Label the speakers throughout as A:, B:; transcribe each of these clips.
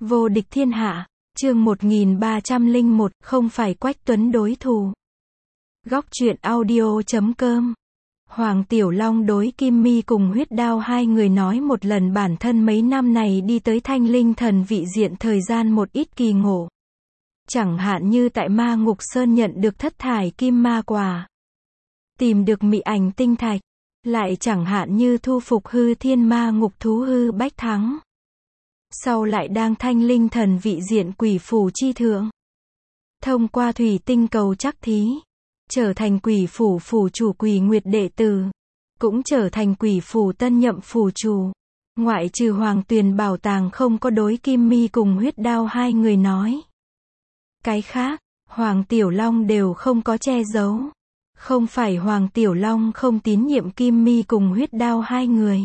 A: Vô địch thiên hạ, chương 1301, không phải Quách Tuấn đối thủ. Góc truyện audio.com. Hoàng Tiểu Long đối Kim Mi cùng Huyết Đao hai người nói một lần bản thân mấy năm này đi tới Thanh Linh Thần vị diện thời gian một ít kỳ ngộ. Chẳng hạn như tại Ma Ngục Sơn nhận được thất thải kim ma quả, tìm được mị ảnh tinh thạch, lại chẳng hạn như thu phục hư thiên ma ngục thú hư bách thắng. Sau lại đang Thanh Linh Thần vị diện quỷ phủ chi thượng, thông qua thủy tinh cầu chắc thí, trở thành quỷ phủ phủ chủ Quỷ Nguyệt đệ tử, cũng trở thành quỷ phủ tân nhậm phủ chủ. Ngoại trừ Hoàng Tuyền bảo tàng không có đối Kim Mi cùng Huyết Đao hai người nói. Cái khác, Hoàng Tiểu Long đều không có che giấu. Không phải Hoàng Tiểu Long không tín nhiệm Kim Mi cùng Huyết Đao hai người.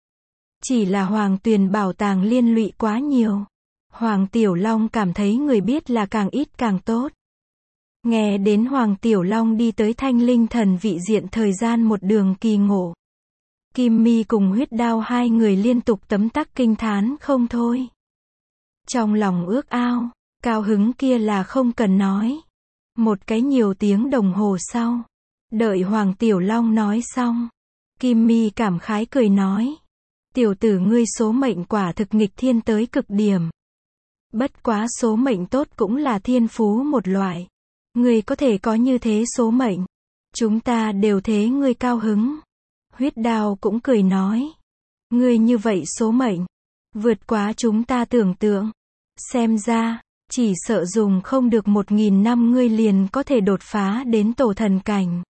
A: Chỉ là Hoàng Tuyền bảo tàng liên lụy quá nhiều. Hoàng Tiểu Long cảm thấy người biết là càng ít càng tốt. Nghe đến Hoàng Tiểu Long đi tới Thanh Linh Thần vị diện thời gian một đường kỳ ngộ, Kim Mi cùng Huyết Đao hai người liên tục tấm tắc kinh thán không thôi. Trong lòng ước ao, cao hứng kia là không cần nói. Một cái nhiều tiếng đồng hồ sau, đợi Hoàng Tiểu Long nói xong, Kim Mi cảm khái cười nói: tiểu tử ngươi số mệnh quả thực nghịch thiên tới cực điểm. Bất quá số mệnh tốt cũng là thiên phú một loại. Ngươi có thể có như thế số mệnh, chúng ta đều thế ngươi cao hứng. Huyết Đao cũng cười nói: ngươi như vậy số mệnh, vượt quá chúng ta tưởng tượng. Xem ra, chỉ sợ dùng không được 1000 năm ngươi liền có thể đột phá đến tổ thần cảnh.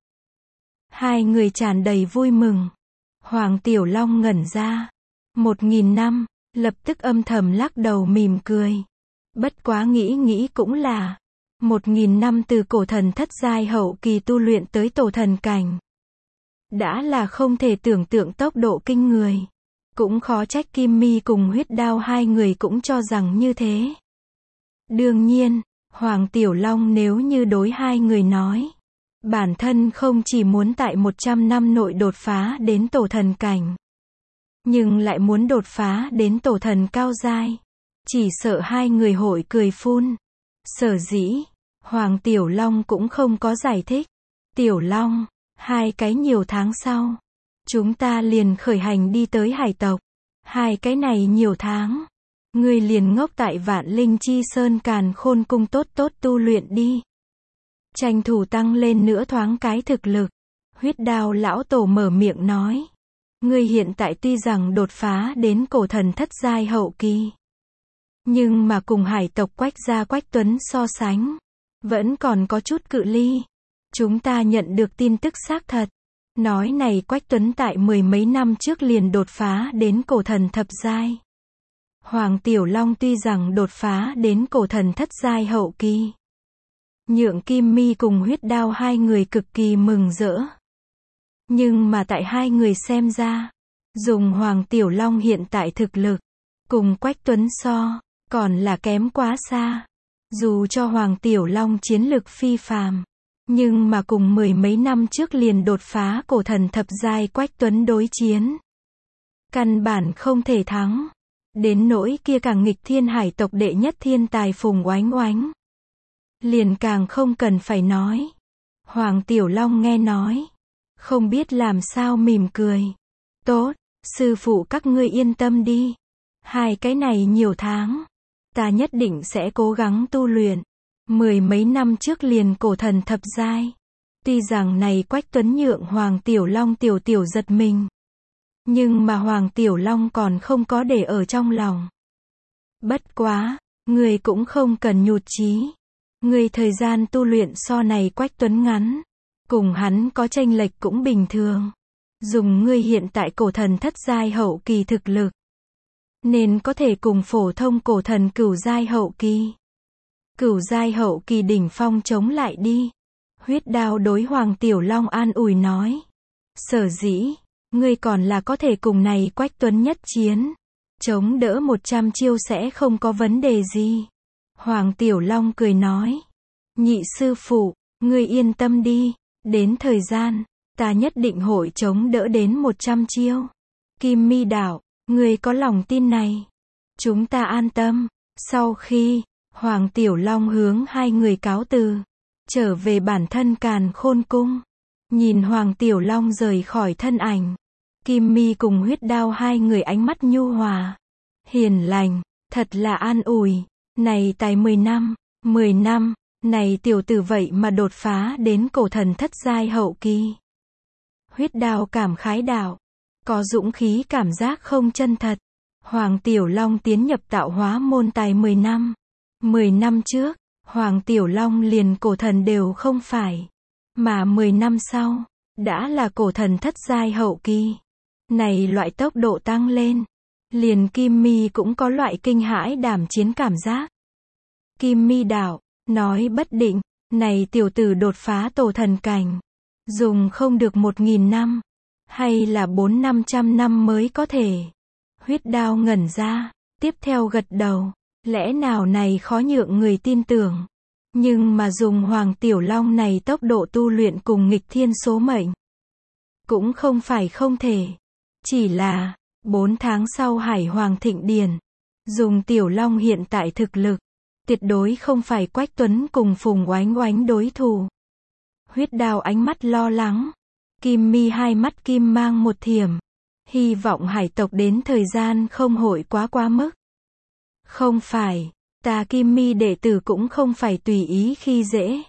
A: Hai người tràn đầy vui mừng. Hoàng Tiểu Long ngẩn ra. 1000 năm, lập tức âm thầm lắc đầu mỉm cười. Bất quá nghĩ cũng là 1000 năm từ cổ thần thất giai hậu kỳ tu luyện tới tổ thần cảnh, đã là không thể tưởng tượng tốc độ kinh người. Cũng khó trách Kim Mi cùng Huyết Đao hai người cũng cho rằng như thế. Đương nhiên, Hoàng Tiểu Long nếu như đối hai người nói, bản thân không chỉ muốn tại 100 năm nội đột phá đến tổ thần cảnh, nhưng lại muốn đột phá đến tổ thần cao giai, chỉ sợ hai người hội cười phun. Sở dĩ, Hoàng Tiểu Long cũng không có giải thích. Tiểu Long, hai cái nhiều tháng sau, chúng ta liền khởi hành đi tới hải tộc. Hai cái này nhiều tháng, ngươi liền ngốc tại Vạn Linh Chi Sơn Càn Khôn Cung tốt tốt tu luyện đi. Tranh thủ tăng lên nữa thoáng cái thực lực. Huyết Đao lão tổ mở miệng nói: ngươi hiện tại tuy rằng đột phá đến cổ thần thất giai hậu kỳ, nhưng mà cùng hải tộc Quách gia Quách Tuấn so sánh, vẫn còn có chút cự ly. Chúng ta nhận được tin tức xác thật, nói này Quách Tuấn tại 10 mấy năm trước liền đột phá đến cổ thần thập giai. Hoàng Tiểu Long tuy rằng đột phá đến cổ thần thất giai hậu kỳ, nhượng Kim Mi cùng Huyết Đao hai người cực kỳ mừng rỡ. Nhưng mà tại hai người xem ra, dùng Hoàng Tiểu Long hiện tại thực lực, cùng Quách Tuấn so, còn là kém quá xa. Dù cho Hoàng Tiểu Long chiến lực phi phàm, nhưng mà cùng 10 mấy năm trước liền đột phá cổ thần thập giai Quách Tuấn đối chiến, căn bản không thể thắng. Đến nỗi kia càng nghịch thiên hải tộc đệ nhất thiên tài Phùng Oánh Oánh, liền càng không cần phải nói. Hoàng Tiểu Long nghe nói, không biết làm sao mỉm cười. Tốt, sư phụ các ngươi yên tâm đi. Hai cái này nhiều tháng, ta nhất định sẽ cố gắng tu luyện. 10 mấy năm trước liền cổ thần thập giai. Tuy rằng này Quách Tuấn nhượng Hoàng Tiểu Long tiểu giật mình, nhưng mà Hoàng Tiểu Long còn không có để ở trong lòng. Bất quá, người cũng không cần nhụt chí. Người thời gian tu luyện so này Quách Tuấn ngắn, cùng hắn có chênh lệch cũng bình thường. Dùng ngươi hiện tại cổ thần thất giai hậu kỳ thực lực, nên có thể cùng phổ thông cổ thần cửu giai hậu kỳ, cửu giai hậu kỳ đỉnh phong chống lại đi. Huyết Đao đối Hoàng Tiểu Long an ủi nói: sở dĩ, ngươi còn là có thể cùng này Quách Tuấn nhất chiến, chống đỡ 100 chiêu sẽ không có vấn đề gì. Hoàng Tiểu Long cười nói: nhị sư phụ, ngươi yên tâm đi, đến thời gian, ta nhất định hội chống đỡ đến 100 chiêu. Kim Mi đạo, ngươi có lòng tin này, chúng ta an tâm. Sau khi, Hoàng Tiểu Long hướng hai người cáo từ, trở về bản thân Càn Khôn Cung. Nhìn Hoàng Tiểu Long rời khỏi thân ảnh, Kim Mi cùng Huyết Đao hai người ánh mắt nhu hòa, hiền lành, thật là an ủi. Này tài 10 năm, này tiểu tử vậy mà đột phá đến cổ thần thất giai hậu kỳ. Huyết Đao cảm khái đạo, có dũng khí cảm giác không chân thật. Hoàng Tiểu Long tiến nhập tạo hóa môn tài 10 năm. 10 năm trước, Hoàng Tiểu Long liền cổ thần đều không phải. Mà 10 năm sau, đã là cổ thần thất giai hậu kỳ. Này loại tốc độ tăng lên, liền Kim Mi cũng có loại kinh hãi đảm chiến cảm giác. Kim Mi đạo, nói bất định, này tiểu tử đột phá tổ thần cảnh. Dùng không được 1000 năm, hay là 400-500 năm mới có thể. Huyết Đao ngẩn ra, tiếp theo gật đầu, lẽ nào này khó nhượng người tin tưởng. Nhưng mà dùng Hoàng Tiểu Long này tốc độ tu luyện cùng nghịch thiên số mệnh, cũng không phải không thể. Chỉ là, 4 tháng sau Hải Hoàng Thịnh Điển, dùng Tiểu Long hiện tại thực lực, tuyệt đối không phải Quách Tuấn cùng Phùng Oánh Oánh đối thủ. Huyết Đao ánh mắt lo lắng, Kim Mi hai mắt kim mang một thiểm, hy vọng hải tộc đến thời gian không hội quá mức. Không phải, ta Kim Mi đệ tử cũng không phải tùy ý khi dễ.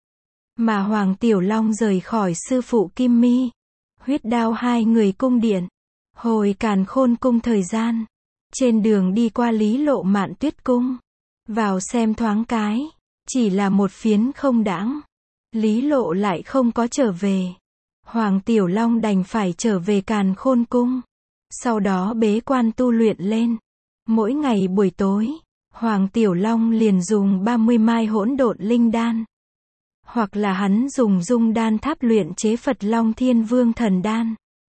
A: Mà Hoàng Tiểu Long rời khỏi sư phụ Kim Mi, Huyết Đao hai người cung điện, hồi Càn Khôn Cung thời gian, trên đường đi qua Lý Lộ Mạn Tuyết Cung, vào xem thoáng cái, chỉ là một phiến không đãng. Lý Lộ lại không có trở về. Hoàng Tiểu Long đành phải trở về Càn Khôn Cung. Sau đó bế quan tu luyện lên. Mỗi ngày buổi tối, Hoàng Tiểu Long liền dùng 30 mai hỗn độn linh đan. Hoặc là hắn dùng dung đan tháp luyện chế Phật Long Thiên Vương Thần Đan,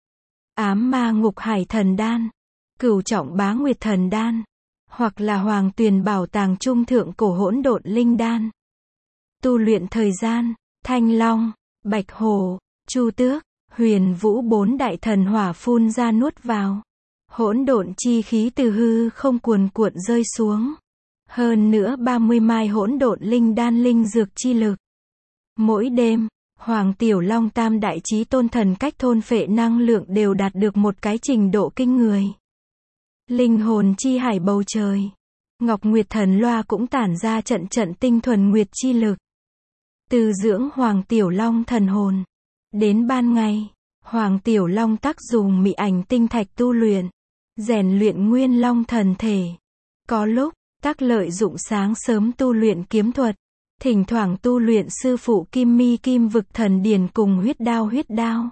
A: Ám Ma Ngục Hải Thần Đan, Cửu Trọng Bá Nguyệt Thần Đan, hoặc là Hoàng Tuyền Bảo Tàng Trung Thượng Cổ Hỗn Độn Linh Đan. Tu luyện thời gian, Thanh Long, Bạch Hổ, Chu Tước, Huyền Vũ 4 đại thần hỏa phun ra nuốt vào. Hỗn độn chi khí từ hư không cuồn cuộn rơi xuống. Hơn nữa 30 mai hỗn độn linh đan linh dược chi lực. Mỗi đêm, Hoàng Tiểu Long tam đại chí tôn thần cách thôn phệ năng lượng đều đạt được một cái trình độ kinh người. Linh hồn chi hải bầu trời, Ngọc Nguyệt Thần Loa cũng tản ra trận trận tinh thuần nguyệt chi lực. Từ dưỡng Hoàng Tiểu Long thần hồn. Đến ban ngày, Hoàng Tiểu Long tác dùng mị ảnh tinh thạch tu luyện, rèn luyện nguyên long thần thể. Có lúc, tác lợi dụng sáng sớm tu luyện kiếm thuật, thỉnh thoảng tu luyện sư phụ Kim Mi Kim Vực Thần Điển cùng Huyết Đao.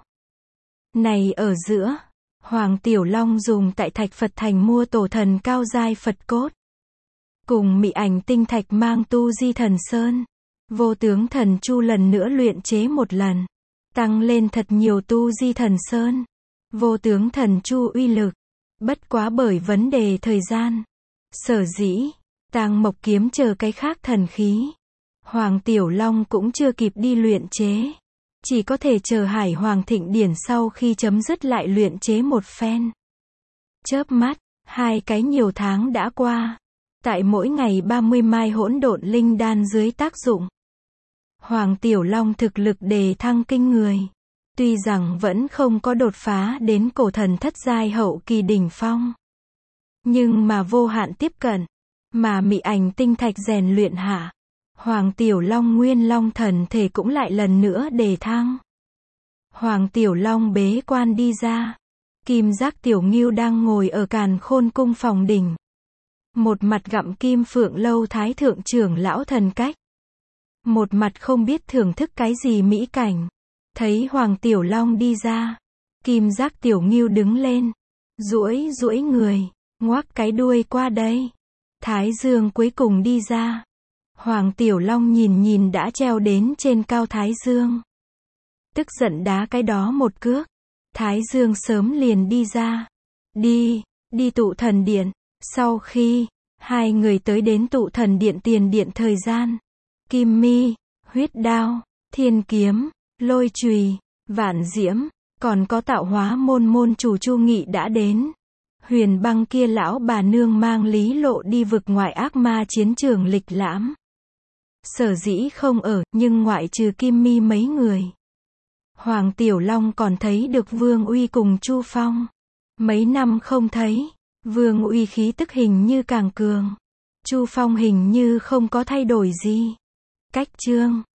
A: Này ở giữa, Hoàng Tiểu Long dùng tại Thạch Phật Thành mua tổ thần cao giai Phật cốt, cùng mị ảnh tinh thạch mang tu di thần sơn, vô tướng thần chu lần nữa luyện chế một lần, tăng lên thật nhiều tu di thần sơn, vô tướng thần chu uy lực. Bất quá bởi vấn đề thời gian, sở dĩ, Tang Mộc kiếm chờ cái khác thần khí, Hoàng Tiểu Long cũng chưa kịp đi luyện chế. Chỉ có thể chờ Hải Hoàng Thịnh Điển sau khi chấm dứt lại luyện chế một phen. Chớp mắt, 2 cái nhiều tháng đã qua. Tại mỗi ngày 30 mai hỗn độn linh đan dưới tác dụng, Hoàng Tiểu Long thực lực đề thăng kinh người. Tuy rằng vẫn không có đột phá đến cổ thần thất giai hậu kỳ đỉnh phong, nhưng mà vô hạn tiếp cận, mà mị ảnh tinh thạch rèn luyện hạ, Hoàng Tiểu Long nguyên long thần thể cũng lại lần nữa đề thăng. Hoàng Tiểu Long bế quan đi ra, Kim Giác Tiểu Ngưu đang ngồi ở Càn Khôn Cung phòng đỉnh, một mặt gặm Kim Phượng Lâu thái thượng trưởng lão thần cách, một mặt không biết thưởng thức cái gì mỹ cảnh. Thấy Hoàng Tiểu Long đi ra, Kim Giác Tiểu Ngưu đứng lên, duỗi người, ngoác cái đuôi qua đây. Thái Dương cuối cùng đi ra. Hoàng Tiểu Long nhìn đã treo đến trên cao Thái Dương, tức giận đá cái đó một cước. Thái Dương sớm liền đi ra. Đi tụ thần điện. Sau khi hai người tới đến tụ thần điện tiền điện thời gian, Kim Mi, Huyết Đao, Thiên Kiếm, Lôi Chùy, Vạn Diễm, còn có tạo hóa môn môn chủ Chu Nghị đã đến. Huyền Băng kia lão bà nương mang Lý Lộ đi vực ngoại ác ma chiến trường lịch lãm. Sở dĩ không ở, nhưng ngoại trừ Kim Mi mấy người, Hoàng Tiểu Long còn thấy được Vương Uy cùng Chu Phong. Mấy năm không thấy, Vương Uy khí tức hình như càng cường. Chu Phong hình như không có thay đổi gì. Cách chương